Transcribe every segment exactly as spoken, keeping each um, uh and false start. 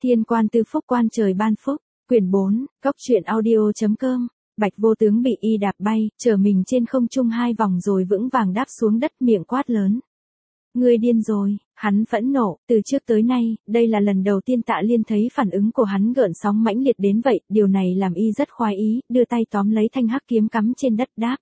Thiên quan tư phúc quan trời ban phúc, quyển bốn, góc truyện audio.com, Bạch Vô Tướng bị y đạp bay, trở mình trên không trung hai vòng rồi vững vàng đáp xuống đất, miệng quát lớn. Ngươi điên rồi, hắn phẫn nộ, từ trước tới nay, đây là lần đầu tiên Tạ Liên thấy phản ứng của hắn gợn sóng mãnh liệt đến vậy, điều này làm y rất khoái ý, đưa tay tóm lấy thanh hắc kiếm cắm trên đất đáp.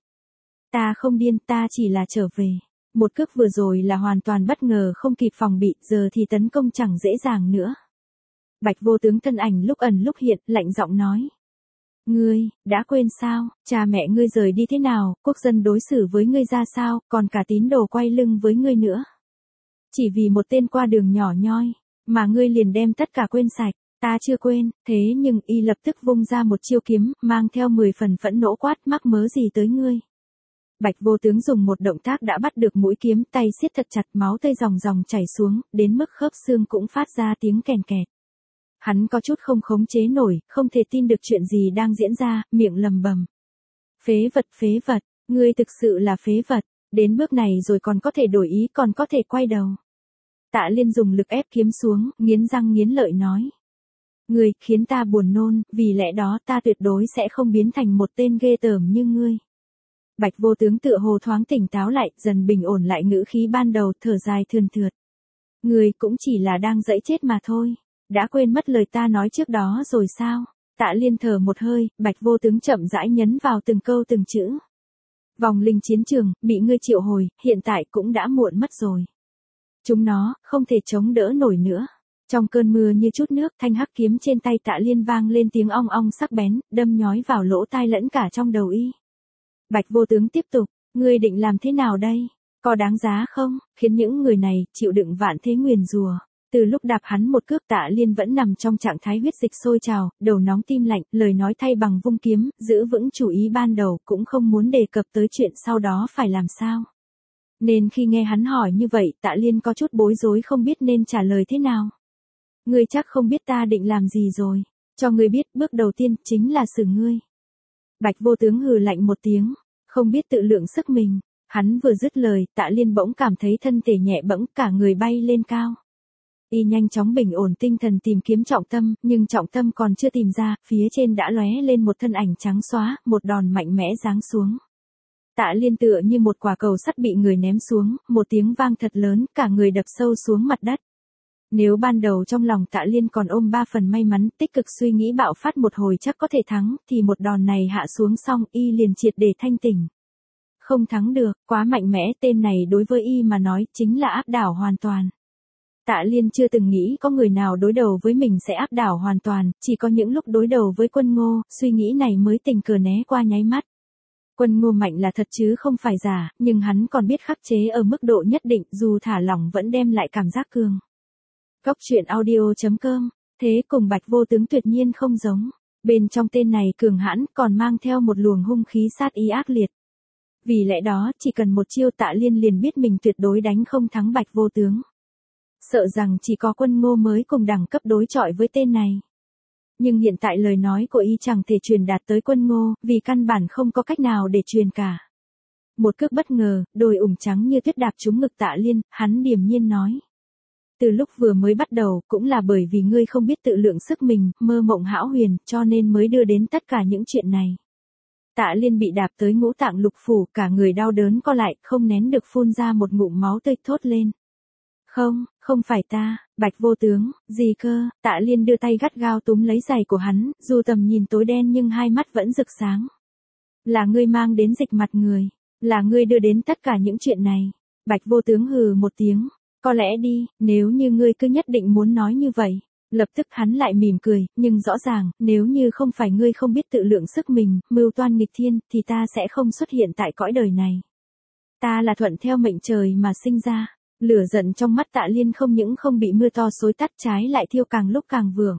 Ta không điên, ta chỉ là trở về. Một cước vừa rồi là hoàn toàn bất ngờ không kịp phòng bị, giờ thì tấn công chẳng dễ dàng nữa. Bạch Vô Tướng thân ảnh lúc ẩn lúc hiện, lạnh giọng nói. Ngươi, đã quên sao, cha mẹ ngươi rời đi thế nào, quốc dân đối xử với ngươi ra sao, còn cả tín đồ quay lưng với ngươi nữa. Chỉ vì một tên qua đường nhỏ nhoi, mà ngươi liền đem tất cả quên sạch, ta chưa quên, thế nhưng y lập tức vung ra một chiêu kiếm, mang theo mười phần phẫn nộ quát, mắc mớ gì tới ngươi. Bạch Vô Tướng dùng một động tác đã bắt được mũi kiếm, tay siết thật chặt, máu tươi ròng ròng chảy xuống, đến mức khớp xương cũng phát ra tiếng kèn kẹt. Hắn có chút không khống chế nổi, không thể tin được chuyện gì đang diễn ra, miệng lầm bầm. Phế vật, phế vật, ngươi thực sự là phế vật, đến bước này rồi còn có thể đổi ý, còn có thể quay đầu. Tạ Liên dùng lực ép kiếm xuống, nghiến răng nghiến lợi nói. Ngươi khiến ta buồn nôn, vì lẽ đó ta tuyệt đối sẽ không biến thành một tên ghê tởm như ngươi. Bạch Vô Tướng tựa hồ thoáng tỉnh táo lại, dần bình ổn lại ngữ khí ban đầu, thở dài thườn thượt. Ngươi cũng chỉ là đang dẫy chết mà thôi. Đã quên mất lời ta nói trước đó rồi sao? Tạ Liên thở một hơi, Bạch Vô Tướng chậm rãi nhấn vào từng câu từng chữ. Vòng linh chiến trường, bị ngươi triệu hồi, hiện tại cũng đã muộn mất rồi. Chúng nó, không thể chống đỡ nổi nữa. Trong cơn mưa như chút nước, thanh hắc kiếm trên tay Tạ Liên vang lên tiếng ong ong sắc bén, đâm nhói vào lỗ tai lẫn cả trong đầu y. Bạch Vô Tướng tiếp tục, ngươi định làm thế nào đây? Có đáng giá không, khiến những người này chịu đựng vạn thế nguyền rủa. Từ lúc đạp hắn một cước, Tạ Liên vẫn nằm trong trạng thái huyết dịch sôi trào, đầu nóng tim lạnh, lời nói thay bằng vung kiếm, giữ vững chủ ý ban đầu, cũng không muốn đề cập tới chuyện sau đó phải làm sao. Nên khi nghe hắn hỏi như vậy, Tạ Liên có chút bối rối không biết nên trả lời thế nào. Ngươi chắc không biết ta định làm gì rồi, cho ngươi biết, bước đầu tiên chính là xử ngươi. Bạch Vô Tướng hừ lạnh một tiếng, không biết tự lượng sức mình, hắn vừa dứt lời, Tạ Liên bỗng cảm thấy thân thể nhẹ bẫng, cả người bay lên cao. Y nhanh chóng bình ổn tinh thần tìm kiếm trọng tâm, nhưng trọng tâm còn chưa tìm ra, phía trên đã lóe lên một thân ảnh trắng xóa, một đòn mạnh mẽ giáng xuống. Tạ Liên tựa như một quả cầu sắt bị người ném xuống, một tiếng vang thật lớn, cả người đập sâu xuống mặt đất. Nếu ban đầu trong lòng Tạ Liên còn ôm ba phần may mắn, tích cực suy nghĩ bạo phát một hồi chắc có thể thắng, thì một đòn này hạ xuống xong, y liền triệt để thanh tỉnh. Không thắng được, quá mạnh mẽ, tên này đối với y mà nói chính là áp đảo hoàn toàn. Tạ Liên chưa từng nghĩ có người nào đối đầu với mình sẽ áp đảo hoàn toàn, chỉ có những lúc đối đầu với Quân Ngô, suy nghĩ này mới tình cờ né qua nháy mắt. Quân Ngô mạnh là thật chứ không phải giả, nhưng hắn còn biết khắc chế ở mức độ nhất định, dù thả lỏng vẫn đem lại cảm giác cường. Góc truyện audio.com, thế cùng Bạch Vô Tướng tuyệt nhiên không giống. Bên trong tên này cường hãn, còn mang theo một luồng hung khí sát ý ác liệt. Vì lẽ đó, chỉ cần một chiêu Tạ Liên liền biết mình tuyệt đối đánh không thắng Bạch Vô Tướng. Sợ rằng chỉ có Quân Ngô mới cùng đẳng cấp đối chọi với tên này. Nhưng hiện tại lời nói của y chẳng thể truyền đạt tới Quân Ngô, vì căn bản không có cách nào để truyền cả. Một cước bất ngờ, đôi ủng trắng như tuyết đạp trúng ngực Tạ Liên, hắn điềm nhiên nói. Từ lúc vừa mới bắt đầu, cũng là bởi vì ngươi không biết tự lượng sức mình, mơ mộng hão huyền, cho nên mới đưa đến tất cả những chuyện này. Tạ Liên bị đạp tới ngũ tạng lục phủ, cả người đau đớn co lại, không nén được phun ra một ngụm máu tươi, thốt lên. Không, không phải ta, Bạch Vô Tướng, gì cơ? Tạ Liên đưa tay gắt gao túm lấy giày của hắn, dù tầm nhìn tối đen nhưng hai mắt vẫn rực sáng. Là ngươi mang đến dịch mặt người, là ngươi đưa đến tất cả những chuyện này. Bạch Vô Tướng hừ một tiếng, có lẽ đi, nếu như ngươi cứ nhất định muốn nói như vậy. Lập tức hắn lại mỉm cười, nhưng rõ ràng, nếu như không phải ngươi không biết tự lượng sức mình, mưu toan nghịch thiên, thì ta sẽ không xuất hiện tại cõi đời này. Ta là thuận theo mệnh trời mà sinh ra. Lửa giận trong mắt Tạ Liên không những không bị mưa to xối tắt, trái lại thiêu càng lúc càng vượng.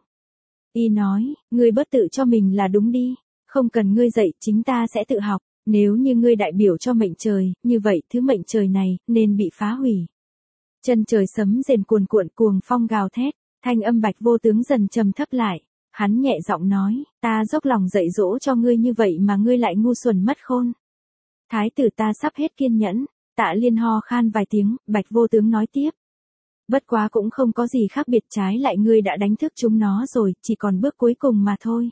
Y nói, ngươi bớt tự cho mình là đúng đi, không cần ngươi dạy, chính ta sẽ tự học, nếu như ngươi đại biểu cho mệnh trời, như vậy thứ mệnh trời này, nên bị phá hủy. Chân trời sấm rền cuồn cuộn, cuồng phong gào thét, thanh âm Bạch Vô Tướng dần trầm thấp lại, hắn nhẹ giọng nói, ta dốc lòng dạy dỗ cho ngươi như vậy mà ngươi lại ngu xuẩn mất khôn. Thái tử ta sắp hết kiên nhẫn. Tạ Liên ho khan vài tiếng, Bạch Vô Tướng nói tiếp. Bất quá cũng không có gì khác biệt, trái lại ngươi đã đánh thức chúng nó rồi, chỉ còn bước cuối cùng mà thôi.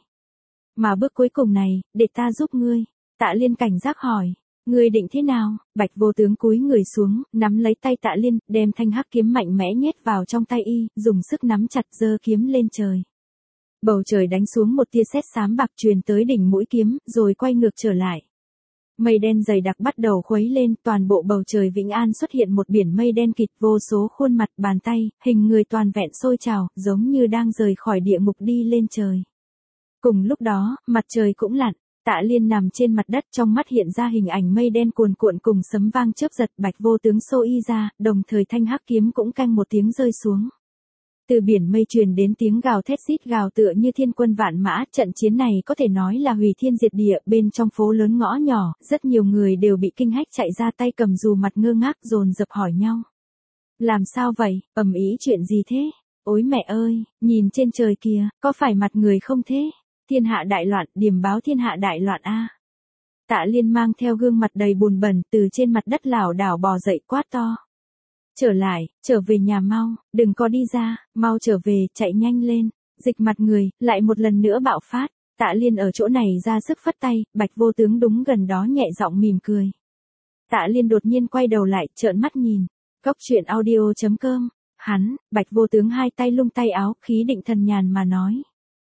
Mà bước cuối cùng này, để ta giúp ngươi. Tạ Liên cảnh giác hỏi. Ngươi định thế nào? Bạch Vô Tướng cúi người xuống, nắm lấy tay Tạ Liên, đem thanh hắc kiếm mạnh mẽ nhét vào trong tay y, dùng sức nắm chặt giơ kiếm lên trời. Bầu trời đánh xuống một tia sét xám bạc truyền tới đỉnh mũi kiếm, rồi quay ngược trở lại. Mây đen dày đặc bắt đầu khuấy lên, toàn bộ bầu trời Vĩnh An xuất hiện một biển mây đen kịt, vô số khuôn mặt, bàn tay, hình người toàn vẹn sôi trào, giống như đang rời khỏi địa ngục đi lên trời. Cùng lúc đó, mặt trời cũng lặn, Tạ Liên nằm trên mặt đất, trong mắt hiện ra hình ảnh mây đen cuồn cuộn cùng sấm vang chớp giật. Bạch Vô Tướng xô y ra, đồng thời thanh hắc kiếm cũng canh một tiếng rơi xuống. Từ biển mây truyền đến tiếng gào thét rít gào tựa như thiên quân vạn mã, trận chiến này có thể nói là hủy thiên diệt địa, bên trong phố lớn ngõ nhỏ, rất nhiều người đều bị kinh hách chạy ra, tay cầm dù mặt ngơ ngác dồn dập hỏi nhau. Làm sao vậy, ầm ĩ chuyện gì thế? Ôi mẹ ơi, nhìn trên trời kìa, có phải mặt người không thế? Thiên hạ đại loạn, điềm báo thiên hạ đại loạn a. Tạ Liên mang theo gương mặt đầy bùn bẩn từ trên mặt đất lảo đảo bò dậy, quát to. Trở lại, trở về nhà mau, đừng có đi ra, mau trở về, chạy nhanh lên. Dịch mặt người, lại một lần nữa bạo phát. Tạ Liên ở chỗ này ra sức phất tay, Bạch Vô Tướng đúng gần đó nhẹ giọng mỉm cười. Tạ Liên đột nhiên quay đầu lại, trợn mắt nhìn. Cốc truyện audio chấm com. Hắn, Bạch Vô Tướng hai tay lung tay áo, khí định thần nhàn mà nói.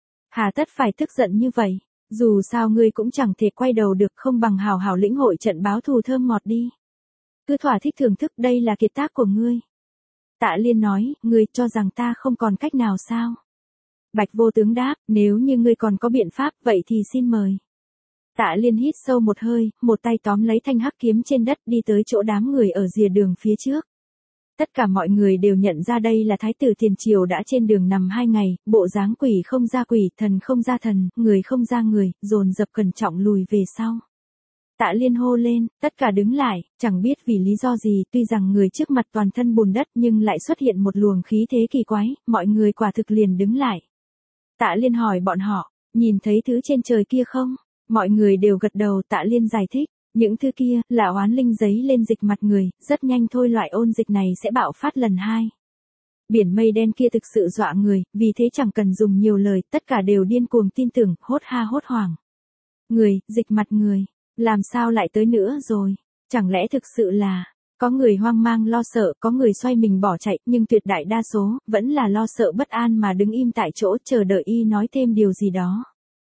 Hà tất phải tức giận như vậy, dù sao ngươi cũng chẳng thể quay đầu được, không bằng hào hào lĩnh hội trận báo thù thơm ngọt đi. Cứ thỏa thích thưởng thức, đây là kiệt tác của ngươi. Tạ Liên nói, ngươi cho rằng ta không còn cách nào sao? Bạch Vô Tướng đáp, nếu như ngươi còn có biện pháp, vậy thì xin mời. Tạ Liên hít sâu một hơi, một tay tóm lấy thanh hắc kiếm trên đất, đi tới chỗ đám người ở rìa đường phía trước. Tất cả mọi người đều nhận ra đây là Thái tử tiền triều đã trên đường nằm hai ngày, bộ dáng quỷ không ra quỷ, thần không ra thần, người không ra người, dồn dập cẩn trọng lùi về sau. Tạ Liên hô lên, tất cả đứng lại, chẳng biết vì lý do gì, tuy rằng người trước mặt toàn thân bùn đất nhưng lại xuất hiện một luồng khí thế kỳ quái, mọi người quả thực liền đứng lại. Tạ Liên hỏi bọn họ, nhìn thấy thứ trên trời kia không? Mọi người đều gật đầu. Tạ Liên giải thích, những thứ kia là oán linh giấy lên dịch mặt người, rất nhanh thôi loại ôn dịch này sẽ bạo phát lần hai. Biển mây đen kia thực sự dọa người, vì thế chẳng cần dùng nhiều lời, tất cả đều điên cuồng tin tưởng, hốt ha hốt hoảng. Người, dịch mặt người, làm sao lại tới nữa rồi? Chẳng lẽ thực sự là, có người hoang mang lo sợ, có người xoay mình bỏ chạy, nhưng tuyệt đại đa số, vẫn là lo sợ bất an mà đứng im tại chỗ chờ đợi y nói thêm điều gì đó.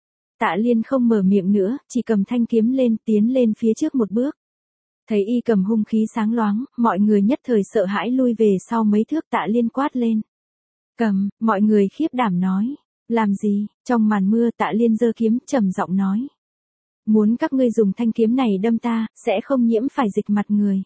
Tạ Liên không mở miệng nữa, chỉ cầm thanh kiếm lên, tiến lên phía trước một bước. Thấy y cầm hung khí sáng loáng, mọi người nhất thời sợ hãi lui về sau mấy thước. Tạ Liên quát lên. Cầm, mọi người khiếp đảm nói. Làm gì? Trong màn mưa Tạ Liên giơ kiếm, trầm giọng nói. Muốn các ngươi dùng thanh kiếm này đâm ta, sẽ không nhiễm phải dịch mặt người.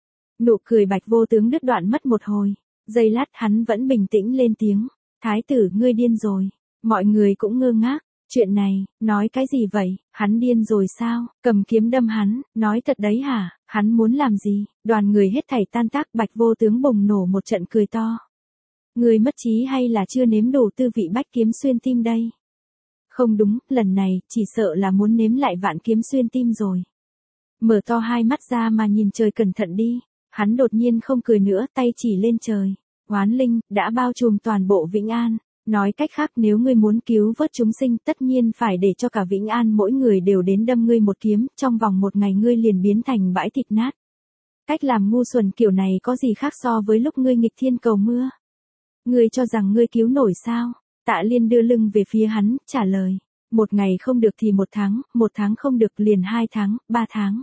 Nụ cười Bạch Vô Tướng đứt đoạn mất một hồi. Giây lát hắn vẫn bình tĩnh lên tiếng. Thái tử, ngươi điên rồi. Mọi người cũng ngơ ngác. Chuyện này, nói cái gì vậy, hắn điên rồi sao? Cầm kiếm đâm hắn, nói thật đấy hả? Hắn muốn làm gì? Đoàn người hết thảy tan tác. Bạch Vô Tướng bùng nổ một trận cười to. Người mất trí hay là chưa nếm đủ tư vị bách kiếm xuyên tim đây? Không đúng, lần này, chỉ sợ là muốn nếm lại vạn kiếm xuyên tim rồi. Mở to hai mắt ra mà nhìn trời cẩn thận đi. Hắn đột nhiên không cười nữa, tay chỉ lên trời. Oán linh, đã bao trùm toàn bộ Vĩnh An. Nói cách khác, nếu ngươi muốn cứu vớt chúng sinh, tất nhiên phải để cho cả Vĩnh An mỗi người đều đến đâm ngươi một kiếm, trong vòng một ngày ngươi liền biến thành bãi thịt nát. Cách làm ngu xuẩn kiểu này có gì khác so với lúc ngươi nghịch thiên cầu mưa? Ngươi cho rằng ngươi cứu nổi sao? Tạ Liên đưa lưng về phía hắn, trả lời. Một ngày không được thì một tháng, một tháng không được liền hai tháng, ba tháng.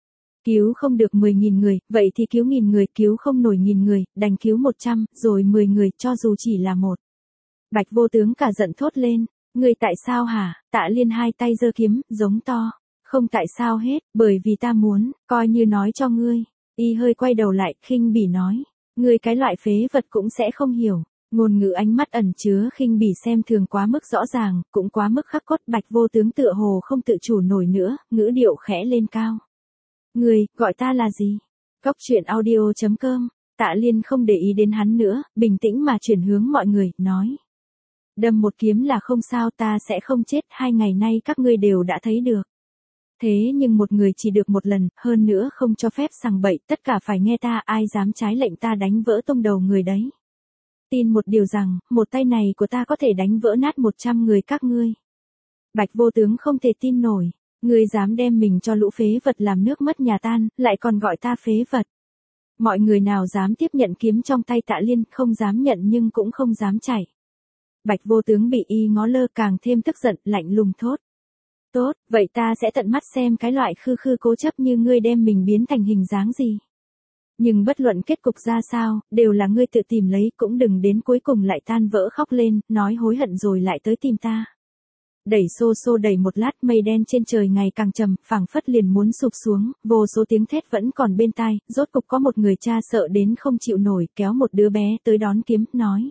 Cứu không được mười nghìn người, vậy thì cứu nghìn người, cứu không nổi nghìn người, đành cứu một trăm, rồi mười người, cho dù chỉ là một. Bạch Vô Tướng cả giận thốt lên, ngươi tại sao hả? Tạ Liên hai tay giơ kiếm, giống to, không tại sao hết, bởi vì ta muốn, coi như nói cho ngươi. Y hơi quay đầu lại, khinh bỉ nói, ngươi cái loại phế vật cũng sẽ không hiểu. Ngôn ngữ ánh mắt ẩn chứa khinh bỉ xem thường quá mức rõ ràng, cũng quá mức khắc cốt. Bạch Vô Tướng tựa hồ không tự chủ nổi nữa, ngữ điệu khẽ lên cao. Ngươi, gọi ta là gì? Cốc truyện audio chấm com. Tạ Liên không để ý đến hắn nữa, bình tĩnh mà chuyển hướng mọi người, nói. Đâm một kiếm là không sao, ta sẽ không chết, hai ngày nay các ngươi đều đã thấy được. Thế nhưng một người chỉ được một lần, hơn nữa không cho phép sằng bậy, tất cả phải nghe ta, ai dám trái lệnh ta đánh vỡ tông đầu người đấy. Tin một điều rằng, một tay này của ta có thể đánh vỡ nát một trăm người các ngươi. Bạch Vô Tướng không thể tin nổi, ngươi dám đem mình cho lũ phế vật làm nước mất nhà tan, lại còn gọi ta phế vật. Mọi người nào dám tiếp nhận kiếm trong tay Tạ Liên, không dám nhận nhưng cũng không dám chạy. Bạch Vô Tướng bị y ngó lơ càng thêm tức giận, lạnh lùng thốt. Tốt, vậy ta sẽ tận mắt xem cái loại khư khư cố chấp như ngươi đem mình biến thành hình dáng gì. Nhưng bất luận kết cục ra sao, đều là ngươi tự tìm lấy, cũng đừng đến cuối cùng lại tan vỡ khóc lên, nói hối hận rồi lại tới tìm ta. Đẩy xô xô đẩy một lát, mây đen trên trời ngày càng trầm, phảng phất liền muốn sụp xuống, vô số tiếng thét vẫn còn bên tai, rốt cục có một người cha sợ đến không chịu nổi, kéo một đứa bé tới đón kiếm, nói.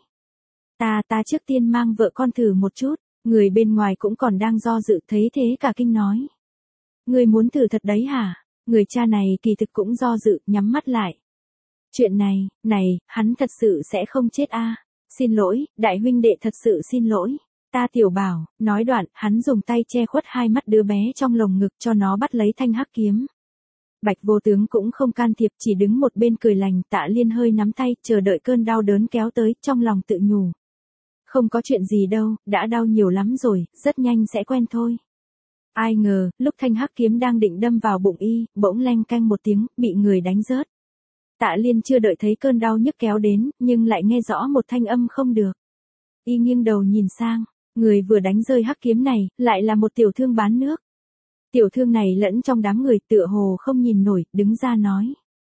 Ta ta trước tiên mang vợ con thử một chút, người bên ngoài cũng còn đang do dự, thấy thế cả kinh nói. Người muốn thử thật đấy hả? Người cha này kỳ thực cũng do dự, nhắm mắt lại. Chuyện này, này, hắn thật sự sẽ không chết a. À? Xin lỗi, đại huynh đệ thật sự xin lỗi. Ta tiểu bảo, nói đoạn, hắn dùng tay che khuất hai mắt đứa bé trong lồng ngực cho nó bắt lấy thanh hắc kiếm. Bạch Vô Tướng cũng không can thiệp, chỉ đứng một bên cười lành. Tạ Liên hơi nắm tay, chờ đợi cơn đau đớn kéo tới, trong lòng tự nhủ. Không có chuyện gì đâu, đã đau nhiều lắm rồi, rất nhanh sẽ quen thôi. Ai ngờ, lúc thanh hắc kiếm đang định đâm vào bụng y, bỗng leng canh một tiếng, bị người đánh rớt. Tạ Liên chưa đợi thấy cơn đau nhức kéo đến, nhưng lại nghe rõ một thanh âm không được. Y nghiêng đầu nhìn sang, người vừa đánh rơi hắc kiếm này, lại là một tiểu thương bán nước. Tiểu thương này lẫn trong đám người, tựa hồ không nhìn nổi, đứng ra nói.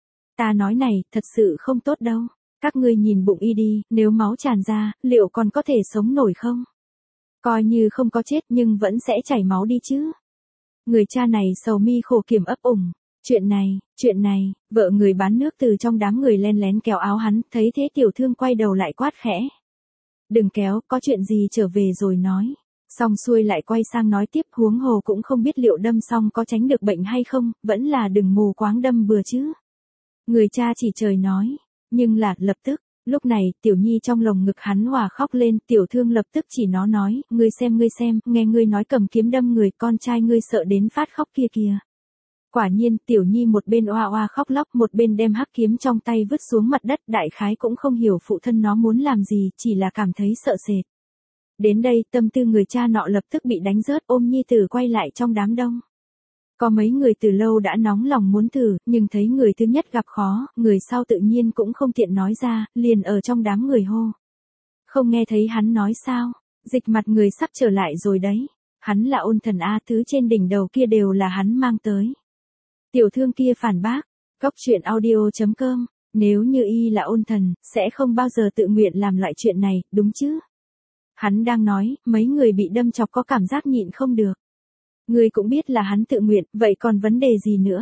Ta nói này, thật sự không tốt đâu. Các ngươi nhìn bụng y đi, nếu máu tràn ra, liệu còn có thể sống nổi không? Coi như không có chết nhưng vẫn sẽ chảy máu đi chứ. Người cha này sầu mi khổ kiểm ấp ủng. Chuyện này, chuyện này, vợ người bán nước từ trong đám người len lén kéo áo hắn, thấy thế tiểu thương quay đầu lại quát khẽ. Đừng kéo, có chuyện gì trở về rồi nói. Xong xuôi lại quay sang nói tiếp, huống hồ cũng không biết liệu đâm xong có tránh được bệnh hay không, vẫn là đừng mù quáng đâm bừa chứ. Người cha chỉ trời nói, nhưng là, lập tức, lúc này, tiểu nhi trong lồng ngực hắn hòa khóc lên, tiểu thương lập tức chỉ nó nói, ngươi xem ngươi xem, nghe ngươi nói cầm kiếm đâm người, con trai ngươi sợ đến phát khóc kia kìa. Quả nhiên, tiểu nhi một bên oa oa khóc lóc, một bên đem hắc kiếm trong tay vứt xuống mặt đất, đại khái cũng không hiểu phụ thân nó muốn làm gì, chỉ là cảm thấy sợ sệt. Đến đây, tâm tư người cha nọ lập tức bị đánh rớt, ôm nhi tử quay lại trong đám đông. Có mấy người từ lâu đã nóng lòng muốn thử, nhưng thấy người thứ nhất gặp khó, người sau tự nhiên cũng không tiện nói ra, liền ở trong đám người hô. Không nghe thấy hắn nói sao, dịch mặt người sắp trở lại rồi đấy, hắn là ôn thần A, thứ trên đỉnh đầu kia đều là hắn mang tới. Tiểu thương kia phản bác, góc truyện audio chấm com, nếu như y là ôn thần, sẽ không bao giờ tự nguyện làm loại chuyện này, đúng chứ? Hắn đang nói, mấy người bị đâm chọc có cảm giác nhịn không được. Ngươi cũng biết là hắn tự nguyện, vậy còn vấn đề gì nữa?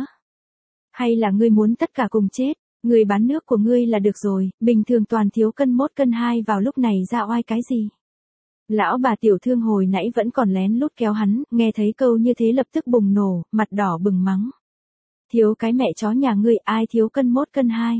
Hay là ngươi muốn tất cả cùng chết, ngươi bán nước của ngươi là được rồi, bình thường toàn thiếu cân mốt cân hai vào lúc này ra oai cái gì? Lão bà tiểu thương hồi nãy vẫn còn lén lút kéo hắn, nghe thấy câu như thế lập tức bùng nổ, mặt đỏ bừng mắng. Thiếu cái mẹ chó nhà ngươi, ai thiếu cân mốt cân hai?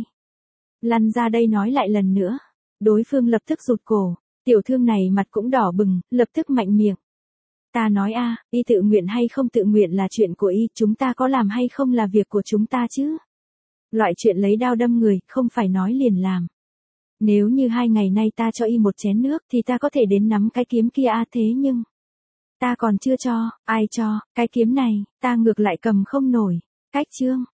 Lăn ra đây nói lại lần nữa. Đối phương lập tức rụt cổ, tiểu thương này mặt cũng đỏ bừng, lập tức mạnh miệng. Ta nói a, à, y tự nguyện hay không tự nguyện là chuyện của y, chúng ta có làm hay không là việc của chúng ta chứ. Loại chuyện lấy đao đâm người, không phải nói liền làm. Nếu như hai ngày nay ta cho y một chén nước thì ta có thể đến nắm cái kiếm kia a à, thế nhưng. Ta còn chưa cho, ai cho, cái kiếm này, ta ngược lại cầm không nổi. Cách chương.